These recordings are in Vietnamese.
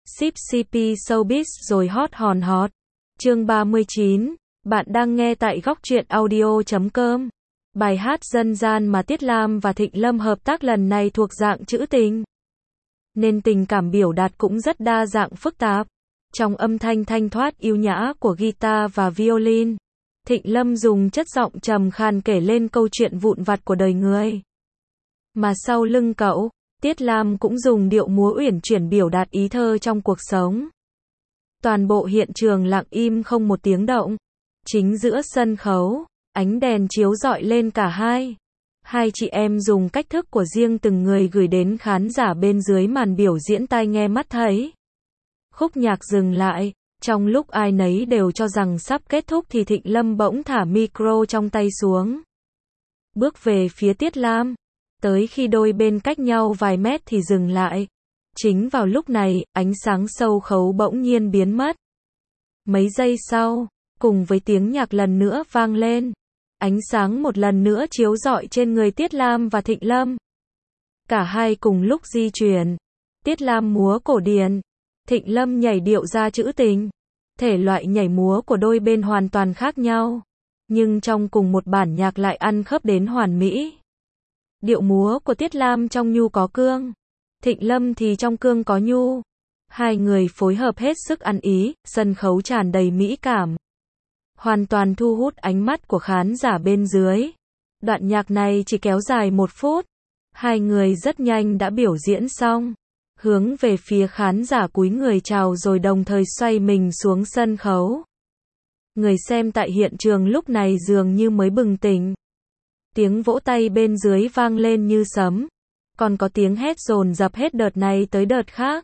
Ship CP Showbiz rồi hot hòn hot. Chương 39. Bạn đang nghe tại góc truyện audio.com. Bài hát dân gian mà Tiết Lam và Thịnh Lâm hợp tác lần này thuộc dạng trữ tình, nên tình cảm biểu đạt cũng rất đa dạng phức tạp. Trong âm thanh thanh thoát yêu nhã của guitar và violin, Thịnh Lâm dùng chất giọng trầm khàn kể lên câu chuyện vụn vặt của đời người. Mà sau lưng cậu, Tiết Lam cũng dùng điệu múa uyển chuyển biểu đạt ý thơ trong cuộc sống. Toàn bộ hiện trường lặng im không một tiếng động. Chính giữa sân khấu, ánh đèn chiếu rọi lên cả hai. Hai chị em dùng cách thức của riêng từng người gửi đến khán giả bên dưới màn biểu diễn tai nghe mắt thấy. Khúc nhạc dừng lại, trong lúc ai nấy đều cho rằng sắp kết thúc thì Thịnh Lâm bỗng thả micro trong tay xuống. Bước về phía Tiết Lam, tới khi đôi bên cách nhau vài mét thì dừng lại. Chính vào lúc này, ánh sáng sâu khấu bỗng nhiên biến mất. Mấy giây sau, cùng với tiếng nhạc lần nữa vang lên, ánh sáng một lần nữa chiếu rọi trên người Tiết Lam và Thịnh Lâm. Cả hai cùng lúc di chuyển. Tiết Lam múa cổ điển, Thịnh Lâm nhảy điệu ra trữ tình. Thể loại nhảy múa của đôi bên hoàn toàn khác nhau, nhưng trong cùng một bản nhạc lại ăn khớp đến hoàn mỹ. Điệu múa của Tiết Lam trong nhu có cương, Thịnh Lâm thì trong cương có nhu. Hai người phối hợp hết sức ăn ý, sân khấu tràn đầy mỹ cảm, hoàn toàn thu hút ánh mắt của khán giả bên dưới. Đoạn nhạc này chỉ kéo dài 1 phút. Hai người rất nhanh đã biểu diễn xong, hướng về phía khán giả cúi người chào rồi đồng thời xoay mình xuống sân khấu. Người xem tại hiện trường lúc này dường như mới bừng tỉnh. Tiếng vỗ tay bên dưới vang lên như sấm, còn có tiếng hét dồn dập hết đợt này tới đợt khác.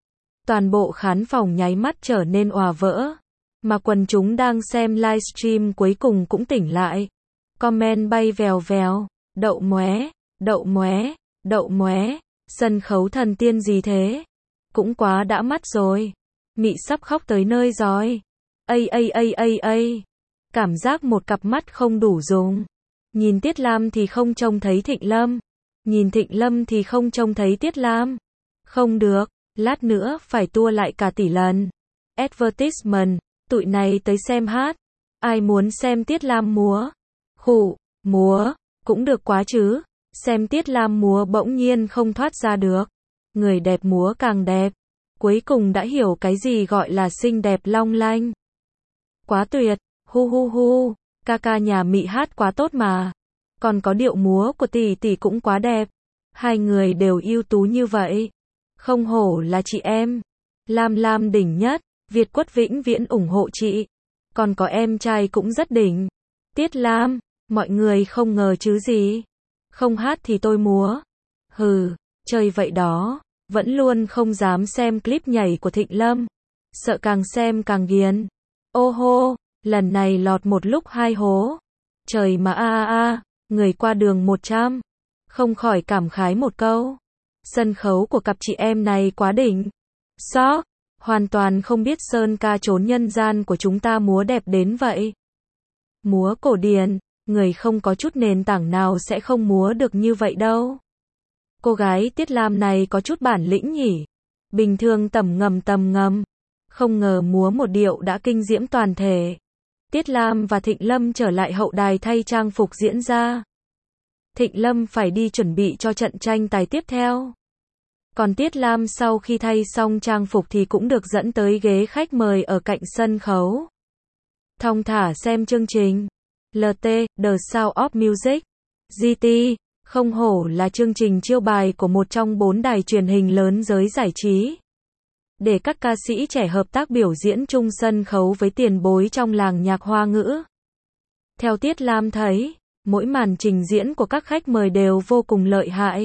Toàn bộ khán phòng nháy mắt trở nên òa vỡ, mà quần chúng đang xem livestream cuối cùng cũng tỉnh lại. Comment bay vèo vèo, đậu móe, đậu móe, đậu móe, sân khấu thần tiên gì thế? Cũng quá đã mắt rồi. Mị sắp khóc tới nơi rồi. Cảm giác một cặp mắt không đủ dùng. Nhìn Tiết Lam thì không trông thấy Thịnh Lâm, nhìn Thịnh Lâm thì không trông thấy Tiết Lam. Không được, lát nữa phải tua lại cả tỷ lần. Advertisement, tụi này tới xem hát. Ai muốn xem Tiết Lam múa? Múa, cũng được quá chứ. Xem Tiết Lam múa bỗng nhiên không thoát ra được. Người đẹp múa càng đẹp. Cuối cùng đã hiểu cái gì gọi là xinh đẹp long lanh. Quá tuyệt, hu, ca ca nhà Mị hát quá tốt mà. Còn có điệu múa của tỷ tỷ cũng quá đẹp. Hai người đều ưu tú như vậy. Không hổ là chị em. Lam đỉnh nhất, Việt Quất vĩnh viễn ủng hộ chị. Còn có em trai cũng rất đỉnh. Tiết Lam, mọi người không ngờ chứ gì. Không hát thì tôi múa. Hừ, chơi vậy đó. Vẫn luôn không dám xem clip nhảy của Thịnh Lâm. Sợ càng xem càng ghiền. Ô hô, lần này lọt một lúc 2 hố. Trời mà người qua đường 100. Không khỏi cảm khái một câu. Sân khấu của cặp chị em này quá đỉnh. Sóc, hoàn toàn không biết sơn ca trốn nhân gian của chúng ta múa đẹp đến vậy. Múa cổ điển, người không có chút nền tảng nào sẽ không múa được như vậy đâu. Cô gái Tiết Lam này có chút bản lĩnh nhỉ. Bình thường tầm ngầm. Không ngờ múa một điệu đã kinh diễm toàn thể. Tiết Lam và Thịnh Lâm trở lại hậu đài thay trang phục diễn ra. Thịnh Lâm phải đi chuẩn bị cho trận tranh tài tiếp theo. Còn Tiết Lam sau khi thay xong trang phục thì cũng được dẫn tới ghế khách mời ở cạnh sân khấu. Thong thả xem chương trình. LT, The Sound of Music. GT, không hổ là chương trình chiêu bài của một trong 4 đài truyền hình lớn giới giải trí. Để các ca sĩ trẻ hợp tác biểu diễn chung sân khấu với tiền bối trong làng nhạc Hoa ngữ. Theo Tiết Lam thấy, mỗi màn trình diễn của các khách mời đều vô cùng lợi hại.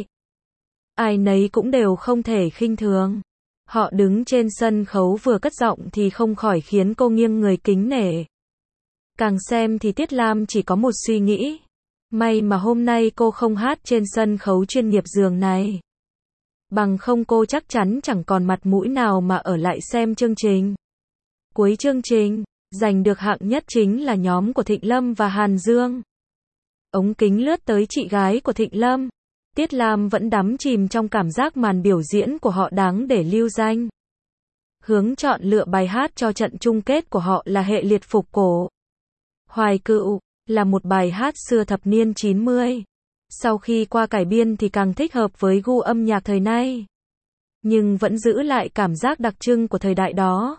Ai nấy cũng đều không thể khinh thường. Họ đứng trên sân khấu vừa cất giọng thì không khỏi khiến cô nghiêng người kính nể. Càng xem thì Tiết Lam chỉ có một suy nghĩ. May mà hôm nay cô không hát trên sân khấu chuyên nghiệp giường này. Bằng không cô chắc chắn chẳng còn mặt mũi nào mà ở lại xem chương trình. Cuối chương trình, giành được hạng nhất chính là nhóm của Thịnh Lâm và Hàn Dương. Ống kính lướt tới chị gái của Thịnh Lâm. Tiết Lam vẫn đắm chìm trong cảm giác màn biểu diễn của họ đáng để lưu danh. hướng chọn lựa bài hát cho trận chung kết của họ là Hệ liệt phục cổ. Hoài Cựu là một bài hát xưa thập niên 90. Sau khi qua cải biên thì càng thích hợp với gu âm nhạc thời nay, nhưng vẫn giữ lại cảm giác đặc trưng của thời đại đó.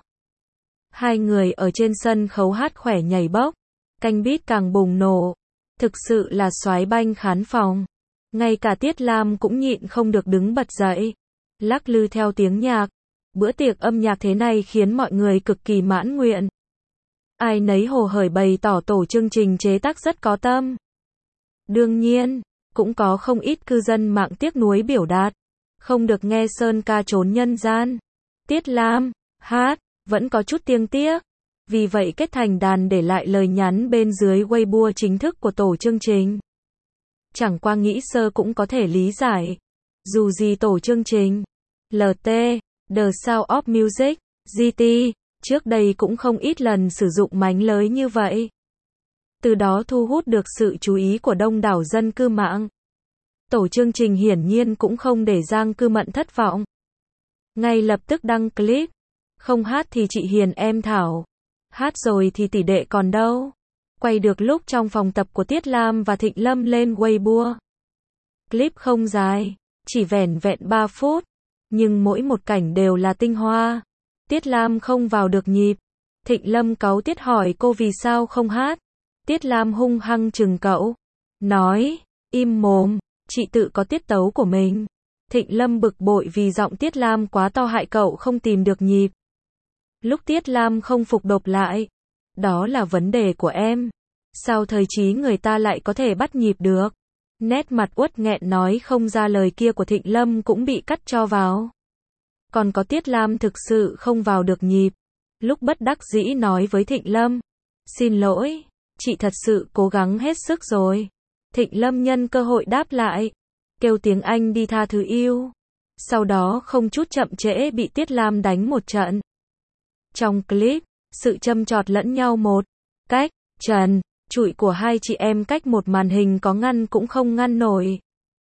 Hai người ở trên sân khấu hát khỏe nhảy bốc, canh beat càng bùng nổ, thực sự là xoái banh khán phòng. Ngay cả Tiết Lam cũng nhịn không được đứng bật dậy, lắc lư theo tiếng nhạc. Bữa tiệc âm nhạc thế này khiến mọi người cực kỳ mãn nguyện. Ai nấy hồ hởi bày tỏ tổ chương trình chế tác rất có tâm. Đương nhiên, cũng có không ít cư dân mạng tiếc nuối biểu đạt, không được nghe sơn ca trốn nhân gian. Tiết Lam hát vẫn có chút tiếc tiếc, vì vậy kết thành đàn để lại lời nhắn bên dưới Weibo chính thức của tổ chương trình. Chẳng qua nghĩ sơ cũng có thể lý giải. Dù gì tổ chương trình LT, The Sound of Music, GT, trước đây cũng không ít lần sử dụng mánh lới như vậy. Từ đó thu hút được sự chú ý của đông đảo dân cư mạng. Tổ chương trình hiển nhiên cũng không để Giang Cư Mận thất vọng. Ngay lập tức đăng clip. Không hát thì chị Hiền em Thảo. Hát rồi thì tỷ đệ còn đâu. Quay được lúc trong phòng tập của Tiết Lam và Thịnh Lâm lên Weibo. Clip không dài, chỉ vẻn vẹn 3 phút. Nhưng mỗi một cảnh đều là tinh hoa. Tiết Lam không vào được nhịp. Thịnh Lâm cáu tiết hỏi cô vì sao không hát. Tiết Lam hung hăng chừng cậu. Nói, im mồm, chị tự có tiết tấu của mình. Thịnh Lâm bực bội vì giọng Tiết Lam quá to hại cậu không tìm được nhịp. Lúc Tiết Lam không phục đột lại. Đó là vấn đề của em. Sao thời trí người ta lại có thể bắt nhịp được? Nét mặt uất nghẹn nói không ra lời kia của Thịnh Lâm cũng bị cắt cho vào. Còn có Tiết Lam thực sự không vào được nhịp. Lúc bất đắc dĩ nói với Thịnh Lâm. Xin lỗi, chị thật sự cố gắng hết sức rồi. Thịnh Lâm nhân cơ hội đáp lại. Kêu tiếng Anh đi tha thứ yêu. Sau đó không chút chậm trễ bị Tiết Lam đánh một trận. Trong clip, sự châm chọt lẫn nhau một cách, trần, trụi của hai chị em cách một màn hình có ngăn cũng không ngăn nổi.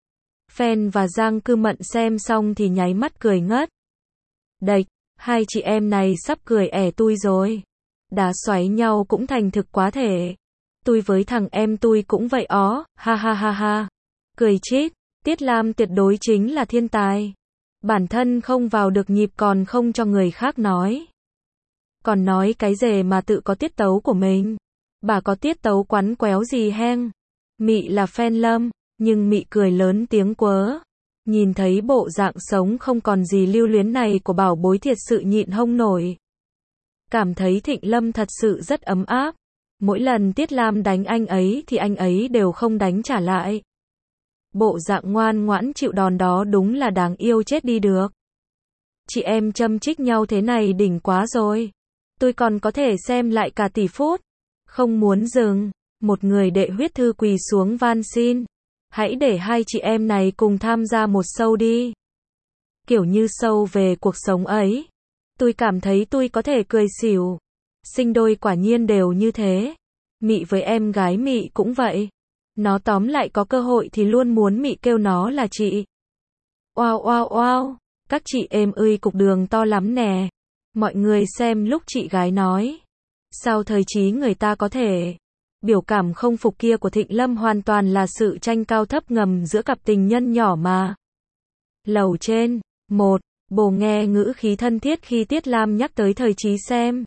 Fan và Giang Cư Mận xem xong thì nháy mắt cười ngất. Đệch, hai chị em này sắp cười ẻ tui rồi. Đá xoáy nhau cũng thành thực quá thể. Tui với thằng em tui cũng vậy ó, ha ha ha ha. Cười chít, Tiết Lam tuyệt đối chính là thiên tài. Bản thân không vào được nhịp còn không cho người khác nói. Còn nói cái gì mà tự có tiết tấu của mình. Bà có tiết tấu quắn quéo gì heng. Mị là fan Lâm, nhưng Mị cười lớn tiếng quớ. Nhìn thấy bộ dạng sống không còn gì lưu luyến này của bảo bối thiệt sự nhịn hông nổi. Cảm thấy Thịnh Lâm thật sự rất ấm áp. Mỗi lần Tiết Lam đánh anh ấy thì anh ấy đều không đánh trả lại. Bộ dạng ngoan ngoãn chịu đòn đó đúng là đáng yêu chết đi được. Chị em châm chích nhau thế này đỉnh quá rồi. Tôi còn có thể xem lại cả tỷ phút. Không muốn dừng. Một người đệ huyết thư quỳ xuống van xin. Hãy để hai chị em này cùng tham gia một show đi. Kiểu như show về cuộc sống ấy. Tôi cảm thấy tôi có thể cười xỉu. Sinh đôi quả nhiên đều như thế. Mị với em gái Mị cũng vậy. Nó tóm lại có cơ hội thì luôn muốn Mị kêu nó là chị. Oao oao oao. Các chị em ơi cục đường to lắm nè. Mọi người xem lúc chị gái nói. Sao thời trí người ta có thể. Biểu cảm không phục kia của Thịnh Lâm hoàn toàn là sự tranh cao thấp ngầm giữa cặp tình nhân nhỏ mà. Lầu trên. Một. Bồ nghe ngữ khí thân thiết khi Tiết Lam nhắc tới thời trí xem.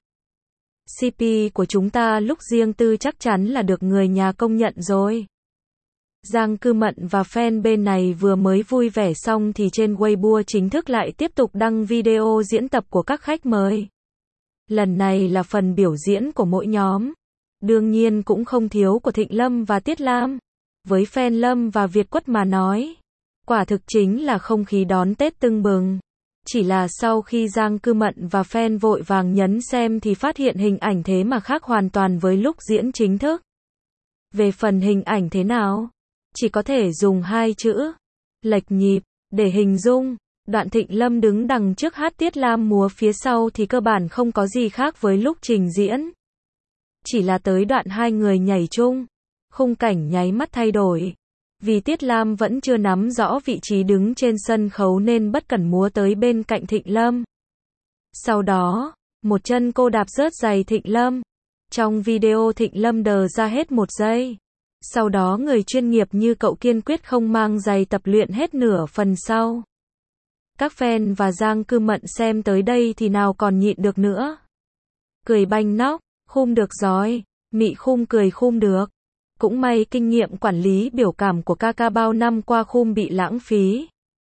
CP của chúng ta lúc riêng tư chắc chắn là được người nhà công nhận rồi. Giang Cư Mận và fan bên này vừa mới vui vẻ xong thì trên Weibo chính thức lại tiếp tục đăng video diễn tập của các khách mời. Lần này là phần biểu diễn của mỗi nhóm. Đương nhiên cũng không thiếu của Thịnh Lâm và Tiết Lam. Với fan Lâm và Việt Quất mà nói, quả thực chính là không khí đón Tết tưng bừng. Chỉ là sau khi Giang Cư Mận và fan vội vàng nhấn xem thì phát hiện hình ảnh thế mà khác hoàn toàn với lúc diễn chính thức. Về phần hình ảnh thế nào? Chỉ có thể dùng hai chữ lệch nhịp để hình dung. Đoạn Thịnh Lâm đứng đằng trước hát Tiết Lam múa phía sau thì cơ bản không có gì khác với lúc trình diễn. Chỉ là tới đoạn hai người nhảy chung, khung cảnh nháy mắt thay đổi. Vì Tiết Lam vẫn chưa nắm rõ vị trí đứng trên sân khấu nên bất cẩn múa tới bên cạnh Thịnh Lâm. Sau đó, một chân cô đạp rớt giày Thịnh Lâm. Trong video Thịnh Lâm đờ ra hết 1 giây. Sau đó người chuyên nghiệp như cậu kiên quyết không mang giày tập luyện hết nửa phần sau. Các fan và Giang Cư Mận xem tới đây thì nào còn nhịn được nữa. Cười banh nóc, khum được rồi, mị khum cười khum được. Cũng may kinh nghiệm quản lý biểu cảm của Kaka bao năm qua khum bị lãng phí.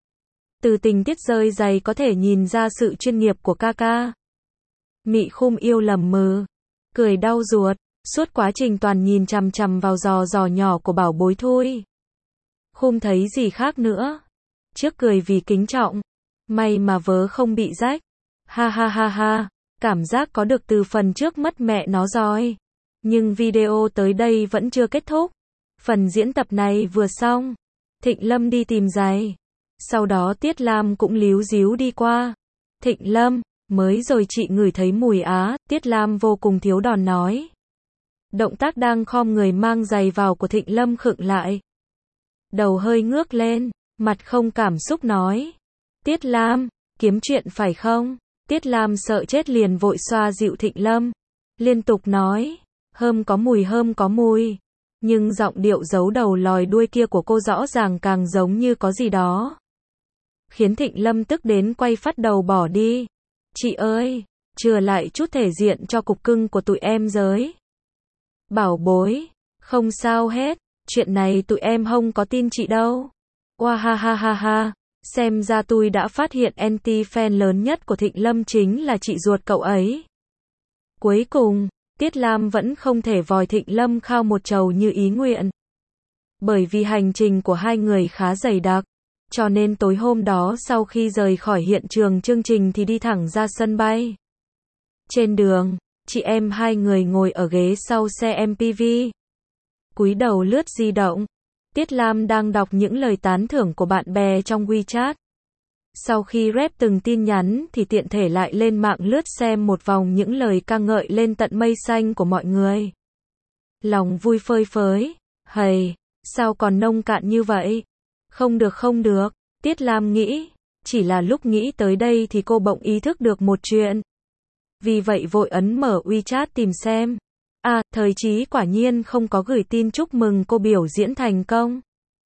Từ tình tiết rơi giày có thể nhìn ra sự chuyên nghiệp của Kaka. Mị khum yêu lầm mừ, cười đau ruột, suốt quá trình toàn nhìn chằm chằm vào giò giò nhỏ của bảo bối thôi. Khum thấy gì khác nữa. Trước cười vì kính trọng. May mà vớ không bị rách. Ha ha ha ha, cảm giác có được từ phần trước mất mẹ nó rồi. Nhưng video tới đây vẫn chưa kết thúc. Phần diễn tập này vừa xong. Thịnh Lâm đi tìm giày. Sau đó Tiết Lam cũng líu díu đi qua. Thịnh Lâm, mới rồi chị ngửi thấy mùi á, Tiết Lam vô cùng thiếu đòn nói. Động tác đang khom người mang giày vào của Thịnh Lâm khựng lại. Đầu hơi ngước lên, mặt không cảm xúc nói. Tiết Lam, kiếm chuyện phải không? Tiết Lam sợ chết liền vội xoa dịu Thịnh Lâm. Liên tục nói, hơm có mùi. Nhưng giọng điệu giấu đầu lòi đuôi kia của cô rõ ràng càng giống như có gì đó. Khiến Thịnh Lâm tức đến quay phát đầu bỏ đi. Chị ơi, chừa lại chút thể diện cho cục cưng của tụi em giới. Bảo bối, không sao hết, chuyện này tụi em không có tin chị đâu. Oa ha ha ha ha, xem ra tôi đã phát hiện anti-fan lớn nhất của Thịnh Lâm chính là chị ruột cậu ấy. Cuối cùng, Tiết Lam vẫn không thể vòi Thịnh Lâm khao một chầu như ý nguyện. Bởi vì hành trình của hai người khá dày đặc, cho nên tối hôm đó sau khi rời khỏi hiện trường chương trình thì đi thẳng ra sân bay. Trên đường, chị em hai người ngồi ở ghế sau xe MPV. Cúi đầu lướt di động. Tiết Lam đang đọc những lời tán thưởng của bạn bè trong WeChat. Sau khi rep từng tin nhắn thì tiện thể lại lên mạng lướt xem một vòng những lời ca ngợi lên tận mây xanh của mọi người. Lòng vui phơi phới. Hầy, sao còn nông cạn như vậy? Không được, Tiết Lam nghĩ. Chỉ là lúc nghĩ tới đây thì cô bỗng ý thức được một chuyện. Vì vậy vội ấn mở WeChat tìm xem. À, Thời Chí quả nhiên không có gửi tin chúc mừng cô biểu diễn thành công.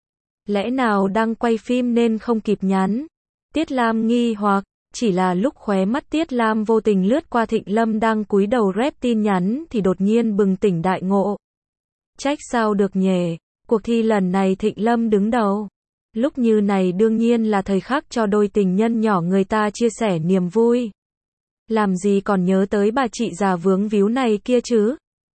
Lẽ nào đang quay phim nên không kịp nhắn? Tiết Lam nghi hoặc, chỉ là lúc khóe mắt Tiết Lam vô tình lướt qua Thịnh Lâm đang cúi đầu rep tin nhắn thì đột nhiên bừng tỉnh đại ngộ. Trách sao được nhỉ, cuộc thi lần này Thịnh Lâm đứng đầu. Lúc như này đương nhiên là thời khắc cho đôi tình nhân nhỏ người ta chia sẻ niềm vui. Làm gì còn nhớ tới bà chị già vướng víu này kia chứ?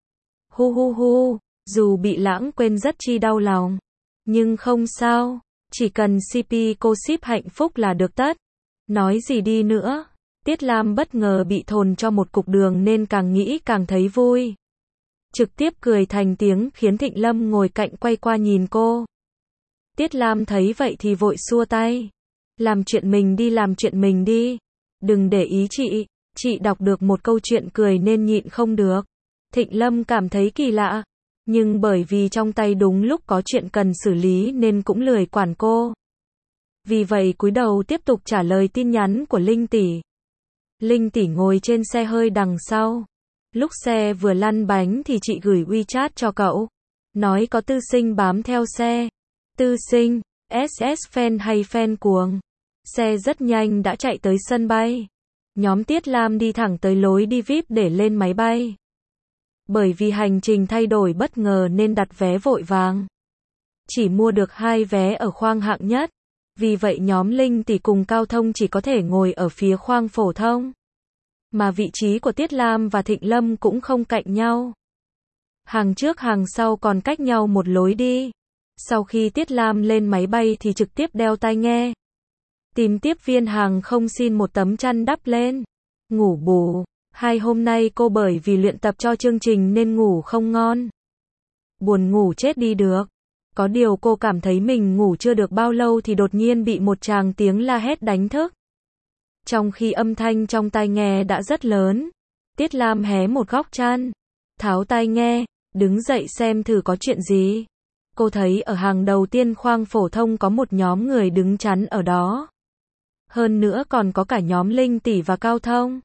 Hu hu hu, dù bị lãng quên rất chi đau lòng. Nhưng không sao, chỉ cần CP cô ship hạnh phúc là được tất. Nói gì đi nữa, Tiết Lam bất ngờ bị thồn cho một cục đường nên càng nghĩ càng thấy vui. Trực tiếp cười thành tiếng khiến Thịnh Lâm ngồi cạnh quay qua nhìn cô. Tiết Lam thấy vậy thì vội xua tay. Làm chuyện mình đi. Đừng để ý chị đọc được một câu chuyện cười nên nhịn không được. Thịnh Lâm cảm thấy kỳ lạ, nhưng bởi vì trong tay đúng lúc có chuyện cần xử lý nên cũng lười quản cô. Vì vậy cúi đầu tiếp tục trả lời tin nhắn của Linh tỷ. Linh tỷ ngồi trên xe hơi đằng sau. Lúc xe vừa lăn bánh thì chị gửi WeChat cho cậu. Nói có tư sinh bám theo xe. Tư sinh, SS fan hay fan cuồng. Xe rất nhanh đã chạy tới sân bay. Nhóm Tiết Lam đi thẳng tới lối đi VIP để lên máy bay. Bởi vì hành trình thay đổi bất ngờ nên đặt vé vội vàng. Chỉ mua được 2 vé ở khoang hạng nhất. Vì vậy nhóm Linh tỷ cùng Cao Thông chỉ có thể ngồi ở phía khoang phổ thông. Mà vị trí của Tiết Lam và Thịnh Lâm cũng không cạnh nhau. Hàng trước hàng sau còn cách nhau một lối đi. Sau khi Tiết Lam lên máy bay thì trực tiếp đeo tai nghe. Tìm tiếp viên hàng không xin một tấm chăn đắp lên. Ngủ bù. 2 hôm nay cô bởi vì luyện tập cho chương trình nên ngủ không ngon. Buồn ngủ chết đi được. Có điều cô cảm thấy mình ngủ chưa được bao lâu thì đột nhiên bị một tràng tiếng la hét đánh thức. Trong khi âm thanh trong tai nghe đã rất lớn, Tiết Lam hé một góc chăn, tháo tai nghe, đứng dậy xem thử có chuyện gì. Cô thấy ở hàng đầu tiên khoang phổ thông có một nhóm người đứng chắn ở đó. Hơn nữa còn có cả nhóm Linh tỷ và Cao Thông.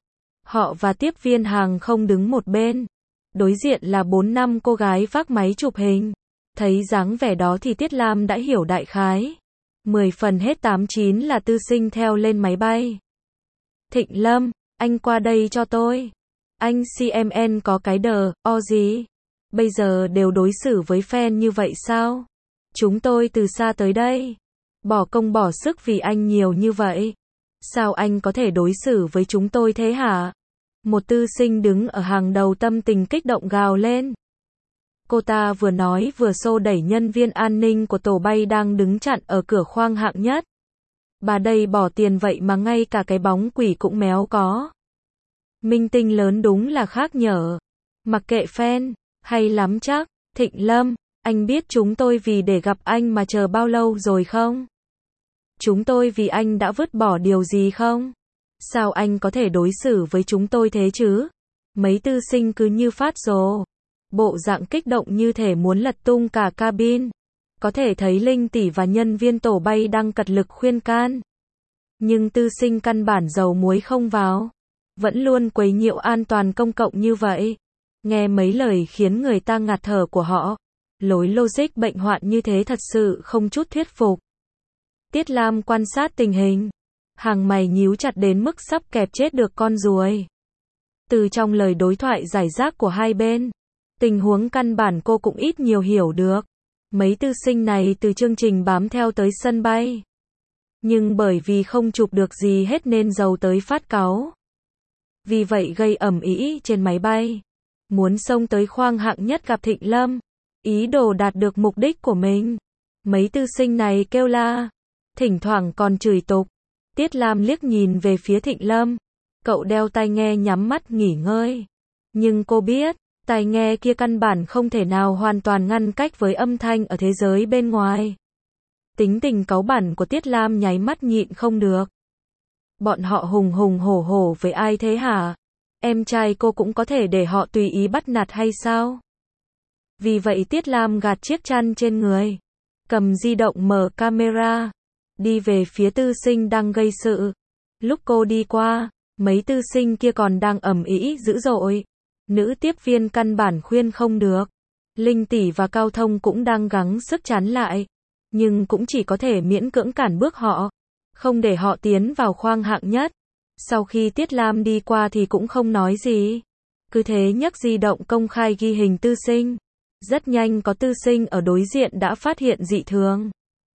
Họ và tiếp viên hàng không đứng một bên. Đối diện là 4-5 cô gái vác máy chụp hình. Thấy dáng vẻ đó thì Tiết Lam đã hiểu đại khái. 10 phần hết 8-9 là Tư Sinh theo lên máy bay. Thịnh Lâm, anh qua đây cho tôi. Anh CMN có cái đờ, o gì? Bây giờ đều đối xử với fan như vậy sao? Chúng tôi từ xa tới đây. Bỏ công bỏ sức vì anh nhiều như vậy. Sao anh có thể đối xử với chúng tôi thế hả? Một Tư Sinh đứng ở hàng đầu tâm tình kích động gào lên. Cô ta vừa nói vừa xô đẩy nhân viên an ninh của tổ bay đang đứng chặn ở cửa khoang hạng nhất. Bà đây bỏ tiền vậy mà ngay cả cái bóng quỷ cũng méo có. Minh tinh lớn đúng là khác nhở. Mặc kệ fan, hay lắm chắc. Thịnh Lâm, anh biết chúng tôi vì để gặp anh mà chờ bao lâu rồi không? Chúng tôi vì anh đã vứt bỏ điều gì không? Sao anh có thể đối xử với chúng tôi thế chứ? Mấy Tư Sinh cứ như phát rồ. Bộ dạng kích động như thể muốn lật tung cả cabin. Có thể thấy Linh tỷ và nhân viên tổ bay đang cật lực khuyên can. Nhưng Tư Sinh căn bản dầu muối không vào. Vẫn luôn quấy nhiễu an toàn công cộng như vậy. Nghe mấy lời khiến người ta ngạt thở của họ. Lối logic bệnh hoạn như thế thật sự không chút thuyết phục. Tiết Lam quan sát tình hình. Hàng mày nhíu chặt đến mức sắp kẹp chết được con ruồi. Từ trong lời đối thoại giải rác của hai bên, tình huống căn bản cô cũng ít nhiều hiểu được. Mấy Tư Sinh này từ chương trình bám theo tới sân bay. Nhưng bởi vì không chụp được gì hết nên giàu tới phát cáu. Vì vậy gây ầm ĩ trên máy bay. Muốn xông tới khoang hạng nhất gặp Thịnh Lâm. Ý đồ đạt được mục đích của mình. Mấy Tư Sinh này kêu la. Thỉnh thoảng còn chửi tục. Tiết Lam liếc nhìn về phía Thịnh Lâm. Cậu đeo tai nghe nhắm mắt nghỉ ngơi. Nhưng cô biết, tai nghe kia căn bản không thể nào hoàn toàn ngăn cách với âm thanh ở thế giới bên ngoài. Tính tình cáu bẳn của Tiết Lam nháy mắt nhịn không được. Bọn họ hùng hùng hổ hổ với ai thế hả? Em trai cô cũng có thể để họ tùy ý bắt nạt hay sao? Vì vậy Tiết Lam gạt chiếc chăn trên người. Cầm di động mở camera. Đi về phía Tư Sinh đang gây sự. Lúc cô đi qua, mấy Tư Sinh kia còn đang ầm ĩ dữ dội. Nữ tiếp viên căn bản khuyên không được. Linh tỷ và Cao Thông cũng đang gắng sức chắn lại. Nhưng cũng chỉ có thể miễn cưỡng cản bước họ. Không để họ tiến vào khoang hạng nhất. Sau khi Tiết Lam đi qua thì cũng không nói gì. Cứ thế nhấc di động công khai ghi hình Tư Sinh. Rất nhanh có Tư Sinh ở đối diện đã phát hiện dị thường.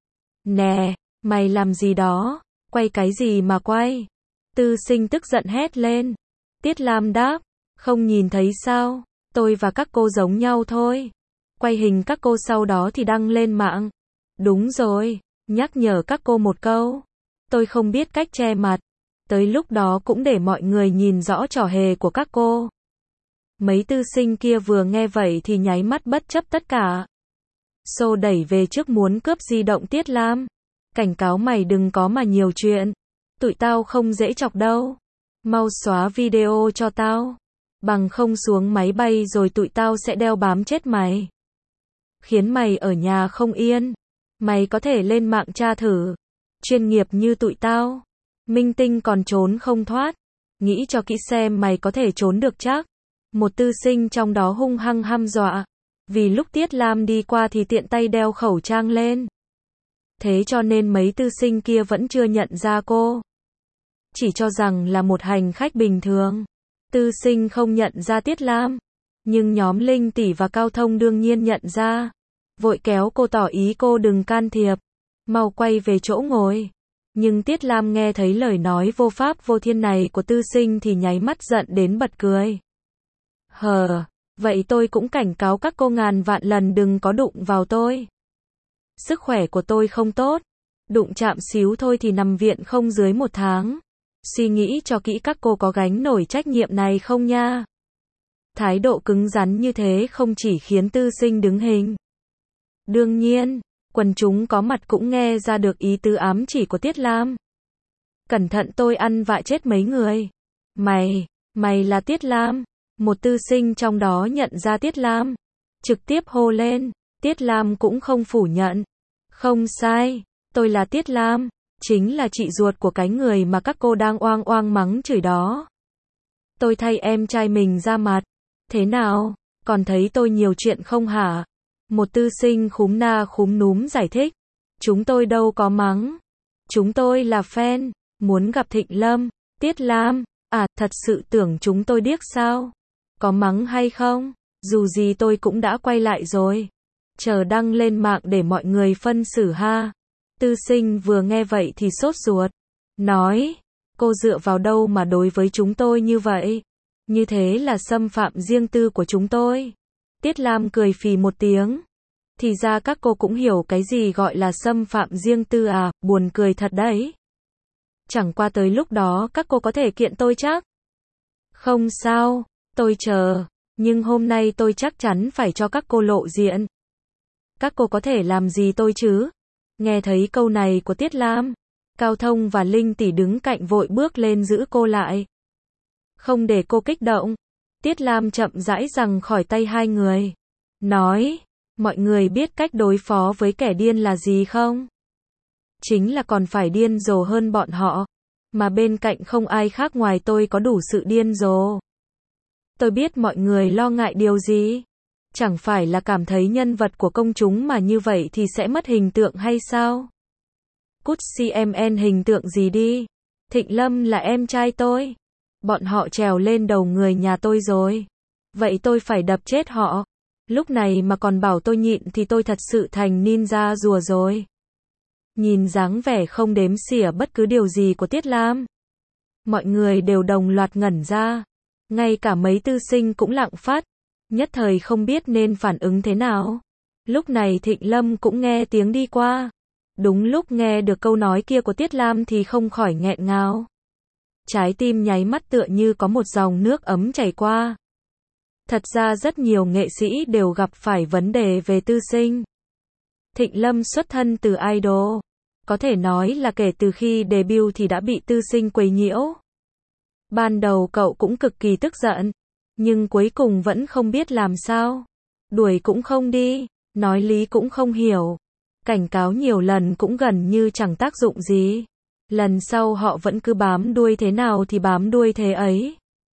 Nè, mày làm gì đó? Quay cái gì mà quay? Tư Sinh tức giận hét lên. Tiết Lam đáp. Không nhìn thấy sao? Tôi và các cô giống nhau thôi. Quay hình các cô sau đó thì đăng lên mạng. Đúng rồi, nhắc nhở các cô một câu. Tôi không biết cách che mặt. Tới lúc đó cũng để mọi người nhìn rõ trò hề của các cô. Mấy Tư Sinh kia vừa nghe vậy thì nháy mắt bất chấp tất cả. Xô đẩy về trước muốn cướp di động Tiết Lam. Cảnh cáo mày đừng có mà nhiều chuyện. Tụi tao không dễ chọc đâu. Mau xóa video cho tao. Bằng không xuống máy bay rồi tụi tao sẽ đeo bám chết mày. Khiến mày ở nhà không yên. Mày có thể lên mạng tra thử. Chuyên nghiệp như tụi tao. Minh tinh còn trốn không thoát. Nghĩ cho kỹ xem mày có thể trốn được chắc. Một Tư Sinh trong đó hung hăng hăm dọa. Vì lúc Tiết Lam đi qua thì tiện tay đeo khẩu trang lên. Thế cho nên mấy Tư Sinh kia vẫn chưa nhận ra cô. Chỉ cho rằng là một hành khách bình thường. Tư Sinh không nhận ra Tiết Lam. Nhưng nhóm Linh tỷ và Cao Thông đương nhiên nhận ra. Vội kéo cô tỏ ý cô đừng can thiệp. Mau quay về chỗ ngồi. Nhưng Tiết Lam nghe thấy lời nói vô pháp vô thiên này của Tư Sinh thì nháy mắt giận đến bật cười. Vậy tôi cũng cảnh cáo các cô ngàn vạn lần đừng có đụng vào tôi. Sức khỏe của tôi không tốt. Đụng chạm xíu thôi thì nằm viện không dưới 1 tháng. Suy nghĩ cho kỹ các cô có gánh nổi trách nhiệm này không nha. Thái độ cứng rắn như thế không chỉ khiến Tư Sinh đứng hình. Đương nhiên, quần chúng có mặt cũng nghe ra được ý tứ ám chỉ của Tiết Lam. Cẩn thận tôi ăn vạ chết mấy người. Mày là Tiết Lam. Một Tư Sinh trong đó nhận ra Tiết Lam. Trực tiếp hô lên. Tiết Lam cũng không phủ nhận. Không sai, tôi là Tiết Lam. Chính là chị ruột của cái người mà các cô đang oang oang mắng chửi đó. Tôi thay em trai mình ra mặt. Thế nào? Còn thấy tôi nhiều chuyện không hả? Một tư sinh khúm na khúm núm giải thích. Chúng tôi đâu có mắng. Chúng tôi là fan. Muốn gặp Thịnh Lâm. Tiết Lam. À, thật sự tưởng chúng tôi điếc sao? Có mắng hay không? Dù gì tôi cũng đã quay lại rồi. Chờ đăng lên mạng để mọi người phân xử ha. Tư sinh vừa nghe vậy thì sốt ruột. Nói, cô dựa vào đâu mà đối với chúng tôi như vậy? Như thế là xâm phạm riêng tư của chúng tôi. Tiết Lam cười phì một tiếng. Thì ra các cô cũng hiểu cái gì gọi là xâm phạm riêng tư à, buồn cười thật đấy. Chẳng qua tới lúc đó các cô có thể kiện tôi chắc. Không sao, tôi chờ, nhưng hôm nay tôi chắc chắn phải cho các cô lộ diện. Các cô có thể làm gì tôi chứ? Nghe thấy câu này của Tiết Lam, Cao Thông và Linh tỷ đứng cạnh vội bước lên giữ cô lại. Không để cô kích động, Tiết Lam chậm rãi giằng khỏi tay hai người. Nói, mọi người biết cách đối phó với kẻ điên là gì không? Chính là còn phải điên rồ hơn bọn họ. Mà bên cạnh không ai khác ngoài tôi có đủ sự điên rồ. Tôi biết mọi người lo ngại điều gì. Chẳng phải là cảm thấy nhân vật của công chúng mà như vậy thì sẽ mất hình tượng hay sao? Cút CMN hình tượng gì đi. Thịnh Lâm là em trai tôi. Bọn họ trèo lên đầu người nhà tôi rồi. Vậy tôi phải đập chết họ. Lúc này mà còn bảo tôi nhịn thì tôi thật sự thành ninja rùa rồi. Nhìn dáng vẻ không đếm xỉa bất cứ điều gì của Tiết Lam. Mọi người đều đồng loạt ngẩn ra. Ngay cả mấy tư sinh cũng lặng phát. Nhất thời không biết nên phản ứng thế nào. Lúc này Thịnh Lâm cũng nghe tiếng đi qua. Đúng lúc nghe được câu nói kia của Tiết Lam thì không khỏi nghẹn ngào. Trái tim nháy mắt tựa như có một dòng nước ấm chảy qua. Thật ra rất nhiều nghệ sĩ đều gặp phải vấn đề về tư sinh. Thịnh Lâm xuất thân từ idol. Có thể nói là kể từ khi debut thì đã bị tư sinh quấy nhiễu. Ban đầu cậu cũng cực kỳ tức giận. Nhưng cuối cùng vẫn không biết làm sao. Đuổi cũng không đi. Nói lý cũng không hiểu. Cảnh cáo nhiều lần cũng gần như chẳng tác dụng gì. Lần sau họ vẫn cứ bám đuôi thế nào thì bám đuôi thế ấy.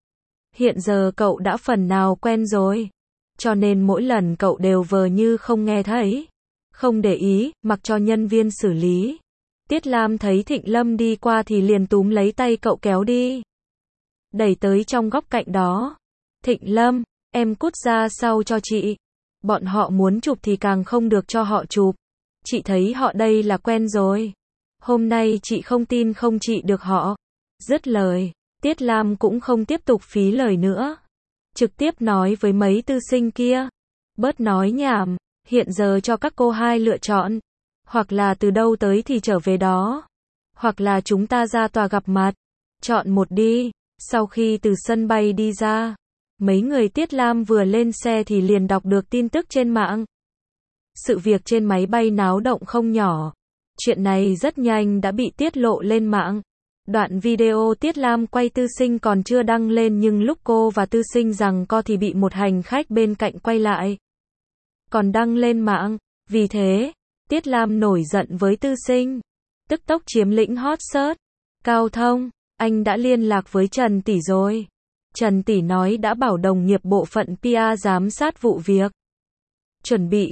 Hiện giờ cậu đã phần nào quen rồi. Cho nên mỗi lần cậu đều vờ như không nghe thấy. Không để ý, mặc cho nhân viên xử lý. Tiết Lam thấy Thịnh Lâm đi qua thì liền túm lấy tay cậu kéo đi. Đẩy tới trong góc cạnh đó. Thịnh Lâm, em cút ra sau cho chị. Bọn họ muốn chụp thì càng không được cho họ chụp. Chị thấy họ đây là quen rồi. Hôm nay chị không tin không trị được họ. Dứt lời, Tiết Lam cũng không tiếp tục phí lời nữa. Trực tiếp nói với mấy tư sinh kia. Bớt nói nhảm, hiện giờ cho các cô hai lựa chọn. Hoặc là từ đâu tới thì trở về đó. Hoặc là chúng ta ra tòa gặp mặt. Chọn một đi. Sau khi từ sân bay đi ra, mấy người Tiết Lam vừa lên xe thì liền đọc được tin tức trên mạng. Sự việc trên máy bay náo động không nhỏ. Chuyện này rất nhanh đã bị tiết lộ lên mạng. Đoạn video Tiết Lam quay tư sinh còn chưa đăng lên nhưng lúc cô và tư sinh giằng co thì bị một hành khách bên cạnh quay lại. Còn đăng lên mạng. Vì thế, Tiết Lam nổi giận với tư sinh. Tức tốc chiếm lĩnh hot search. Cao Thông, anh đã liên lạc với Trần Tỷ rồi. Trần Tỷ nói đã bảo đồng nghiệp bộ phận PR giám sát vụ việc. Chuẩn bị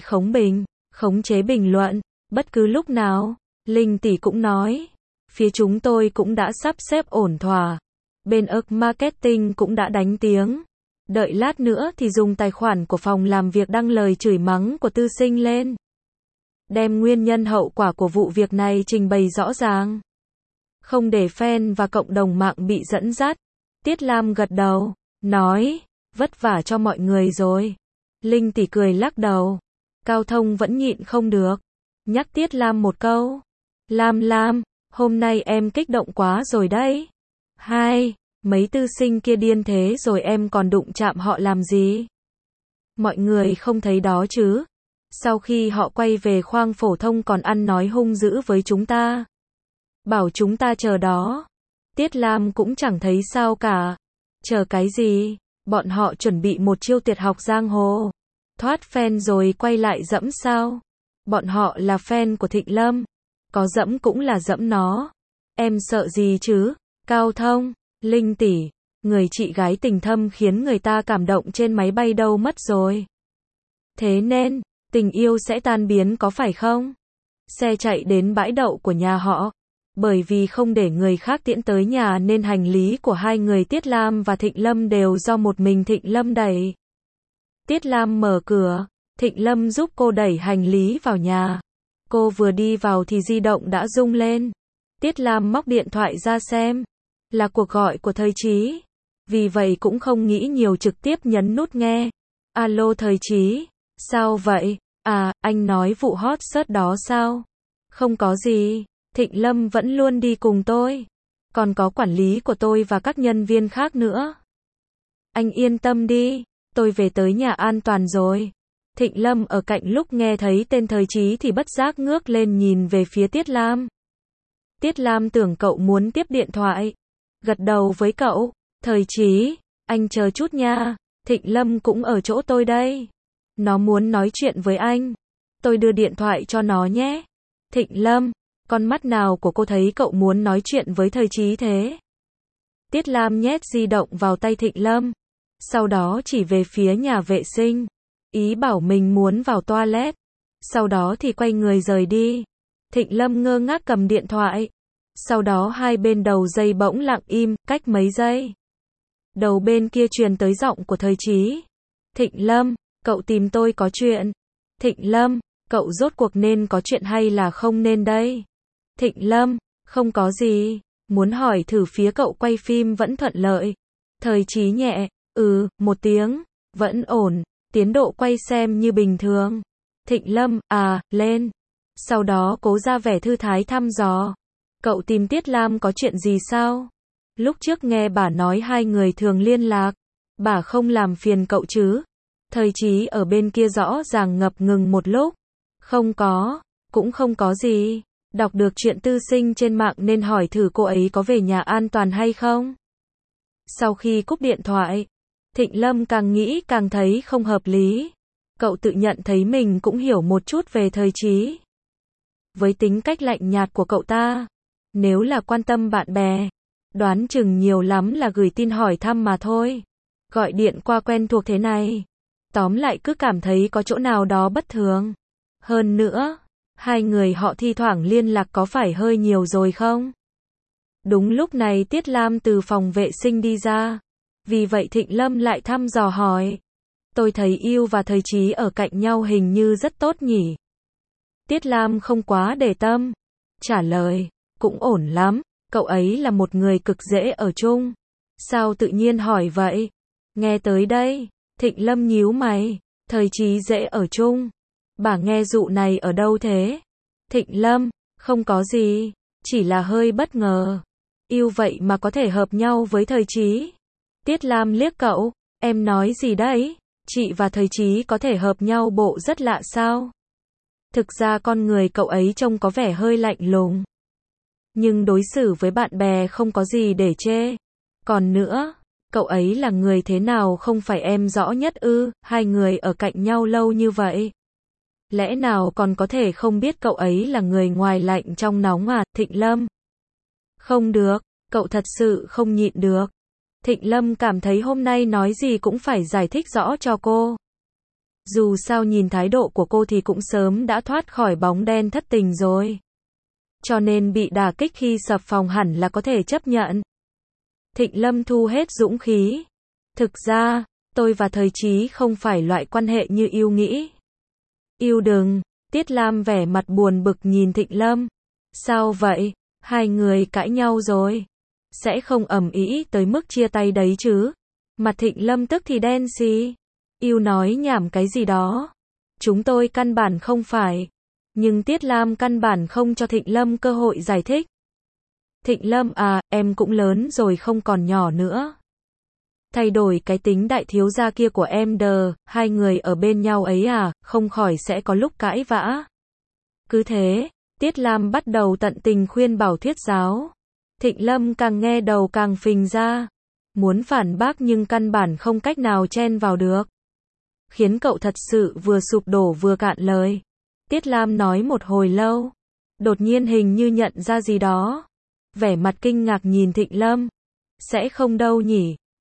khống chế bình luận, bất cứ lúc nào. Linh Tỷ cũng nói. Phía chúng tôi cũng đã sắp xếp ổn thỏa. Bên marketing cũng đã đánh tiếng. Đợi lát nữa thì dùng tài khoản của phòng làm việc đăng lời chửi mắng của tư sinh lên. Đem nguyên nhân hậu quả của vụ việc này trình bày rõ ràng. Không để fan và cộng đồng mạng bị dẫn dắt. Tiết Lam gật đầu, nói, vất vả cho mọi người rồi. Linh Tỷ cười lắc đầu. Cao Thông vẫn nhịn không được. Nhắc Tiết Lam một câu. Lam, hôm nay em kích động quá rồi đấy. Hai, mấy tư sinh kia điên thế rồi em còn đụng chạm họ làm gì? Mọi người không thấy đó chứ? Sau khi họ quay về khoang phổ thông còn ăn nói hung dữ với chúng ta. Bảo chúng ta chờ đó. Tiết Lam cũng chẳng thấy sao cả. Chờ cái gì? Bọn họ chuẩn bị một chiêu tuyệt học giang hồ. Thoát fan rồi quay lại dẫm sao? Bọn họ là fan của Thịnh Lâm. Có dẫm cũng là dẫm nó. Em sợ gì chứ? Cao Thông, Linh Tỷ, người chị gái tình thâm khiến người ta cảm động trên máy bay đâu mất rồi. Thế nên, tình yêu sẽ tan biến có phải không? Xe chạy đến bãi đậu của nhà họ. Bởi vì không để người khác tiễn tới nhà nên hành lý của hai người Tiết Lam và Thịnh Lâm đều do một mình Thịnh Lâm đẩy. Tiết Lam mở cửa, Thịnh Lâm giúp cô đẩy hành lý vào nhà. Cô vừa đi vào thì di động đã rung lên. Tiết Lam móc điện thoại ra xem. Là cuộc gọi của Thời Chí. Vì vậy cũng không nghĩ nhiều trực tiếp nhấn nút nghe. Alo Thời Chí, sao vậy? À, anh nói vụ hot search đó sao? Không có gì, Thịnh Lâm vẫn luôn đi cùng tôi. Còn có quản lý của tôi và các nhân viên khác nữa. Anh yên tâm đi, tôi về tới nhà an toàn rồi. Thịnh Lâm ở cạnh lúc nghe thấy tên Thời Chí thì bất giác ngước lên nhìn về phía Tiết Lam. Tiết Lam tưởng cậu muốn tiếp điện thoại. Gật đầu với cậu. Thời Chí, anh chờ chút nha. Thịnh Lâm cũng ở chỗ tôi đây. Nó muốn nói chuyện với anh. Tôi đưa điện thoại cho nó nhé. Thịnh Lâm, con mắt nào của cô thấy cậu muốn nói chuyện với Thời Chí thế? Tiết Lam nhét di động vào tay Thịnh Lâm. Sau đó chỉ về phía nhà vệ sinh. Ý bảo mình muốn vào toilet. Sau đó thì quay người rời đi. Thịnh Lâm ngơ ngác cầm điện thoại. Sau đó hai bên đầu dây bỗng lặng im, cách mấy giây. Đầu bên kia truyền tới giọng của Thời Chí. Thịnh Lâm, cậu tìm tôi có chuyện. Thịnh Lâm, cậu rốt cuộc nên có chuyện hay là không nên đây? Thịnh Lâm, không có gì. Muốn hỏi thử phía cậu quay phim vẫn thuận lợi. Thời Chí nhẹ, một tiếng, vẫn ổn. Tiến độ quay xem như bình thường. Thịnh Lâm, lên. Sau đó cố ra vẻ thư thái thăm dò. Cậu tìm Tiết Lam có chuyện gì sao? Lúc trước nghe bà nói hai người thường liên lạc. Bà không làm phiền cậu chứ? Thời Chí ở bên kia rõ ràng ngập ngừng một lúc. Không có, cũng không có gì. Đọc được chuyện tư sinh trên mạng nên hỏi thử cô ấy có về nhà an toàn hay không? Sau khi cúp điện thoại, Thịnh Lâm càng nghĩ càng thấy không hợp lý. Cậu tự nhận thấy mình cũng hiểu một chút về Thời Chí. Với tính cách lạnh nhạt của cậu ta, nếu là quan tâm bạn bè, đoán chừng nhiều lắm là gửi tin hỏi thăm mà thôi. Gọi điện qua quen thuộc thế này. Tóm lại cứ cảm thấy có chỗ nào đó bất thường. Hơn nữa, hai người họ thi thoảng liên lạc có phải hơi nhiều rồi không? Đúng lúc này Tiết Lam từ phòng vệ sinh đi ra. Vì vậy Thịnh Lâm lại thăm dò hỏi. Tôi thấy Yêu và Thời Chí ở cạnh nhau hình như rất tốt nhỉ? Tiết Lam không quá để tâm. Trả lời, cũng ổn lắm, cậu ấy là một người cực dễ ở chung. Sao tự nhiên hỏi vậy? Nghe tới đây, Thịnh Lâm nhíu mày. Thời Chí dễ ở chung. Bà nghe dụ này ở đâu thế? Thịnh Lâm, không có gì, chỉ là hơi bất ngờ. Yêu vậy mà có thể hợp nhau với Thời Chí. Tiết Lam liếc cậu, em nói gì đấy? Chị và Thời Chí có thể hợp nhau bộ rất lạ sao? Thực ra con người cậu ấy trông có vẻ hơi lạnh lùng. Nhưng đối xử với bạn bè không có gì để chê. Còn nữa, cậu ấy là người thế nào không phải em rõ nhất ư? Hai người ở cạnh nhau lâu như vậy. Lẽ nào còn có thể không biết cậu ấy là người ngoài lạnh trong nóng à? Thịnh Lâm. Không được, cậu thật sự không nhịn được. Thịnh Lâm cảm thấy hôm nay nói gì cũng phải giải thích rõ cho cô. Dù sao nhìn thái độ của cô thì cũng sớm đã thoát khỏi bóng đen thất tình rồi. Cho nên bị đả kích khi sập phòng hẳn là có thể chấp nhận. Thịnh Lâm thu hết dũng khí. Thực ra, tôi và Thời Chí không phải loại quan hệ như Yêu nghĩ. Yêu đừng. Tiết Lam vẻ mặt buồn bực nhìn Thịnh Lâm. Sao vậy? Hai người cãi nhau rồi. Sẽ không ầm ĩ tới mức chia tay đấy chứ? Mặt Thịnh Lâm tức thì đen xì. Yêu nói nhảm cái gì đó. Chúng tôi căn bản không phải. Nhưng Tiết Lam căn bản không cho Thịnh Lâm cơ hội giải thích. Thịnh Lâm em cũng lớn rồi không còn nhỏ nữa. Thay đổi cái tính đại thiếu gia kia của em đờ, hai người ở bên nhau ấy không khỏi sẽ có lúc cãi vã. Cứ thế, Tiết Lam bắt đầu tận tình khuyên bảo thuyết giáo. Thịnh Lâm càng nghe đầu càng phình ra. Muốn phản bác nhưng căn bản không cách nào chen vào được. Khiến cậu thật sự vừa sụp đổ vừa cạn lời. Tiết Lam nói một hồi lâu. Đột nhiên hình như nhận ra gì đó. Vẻ mặt kinh ngạc nhìn Thịnh Lâm. Sẽ không đâu nhỉ.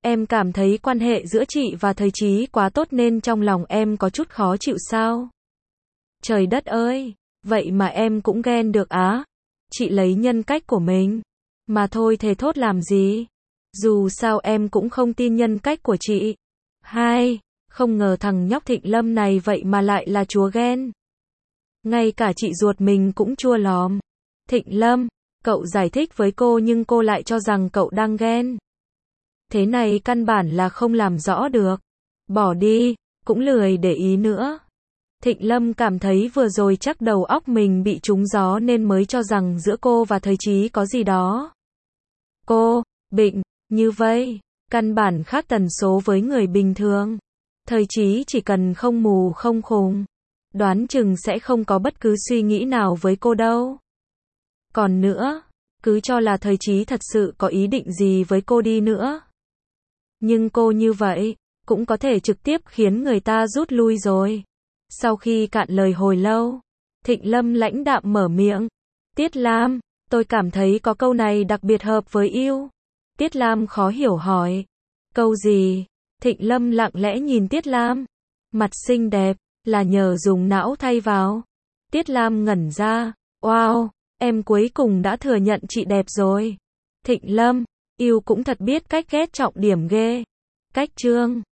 Em cảm thấy quan hệ giữa chị và thầy Chí quá tốt nên trong lòng em có chút khó chịu sao? Trời đất ơi, vậy mà em cũng ghen được á? Chị lấy nhân cách của mình. Mà thôi thề thốt làm gì? Dù sao em cũng không tin nhân cách của chị. Hai, không ngờ thằng nhóc Thịnh Lâm này vậy mà lại là chúa ghen. Ngay cả chị ruột mình cũng chua lòm. Thịnh Lâm, cậu giải thích với cô nhưng cô lại cho rằng cậu đang ghen. Thế này căn bản là không làm rõ được. Bỏ đi, cũng lười để ý nữa. Thịnh Lâm cảm thấy vừa rồi chắc đầu óc mình bị trúng gió nên mới cho rằng giữa cô và thầy Chí có gì đó. Cô, Bệnh, như vậy, căn bản khác tần số với người bình thường. Thầy Chí chỉ cần không mù không khùng, đoán chừng sẽ không có bất cứ suy nghĩ nào với cô đâu. Còn nữa, cứ cho là thầy Chí thật sự có ý định gì với cô đi nữa. Nhưng cô như vậy, cũng có thể trực tiếp khiến người ta rút lui rồi. Sau khi cạn lời hồi lâu, Thịnh Lâm lãnh đạm mở miệng. Tiết Lam, tôi cảm thấy có câu này đặc biệt hợp với yêu. Tiết Lam khó hiểu hỏi. Câu gì? Thịnh Lâm lặng lẽ nhìn Tiết Lam. Mặt xinh đẹp, là nhờ dùng não thay vào. Tiết Lam ngẩn ra. Wow, em cuối cùng đã thừa nhận chị đẹp rồi. Thịnh Lâm, yêu cũng thật biết cách ghét trọng điểm ghê. Cách chương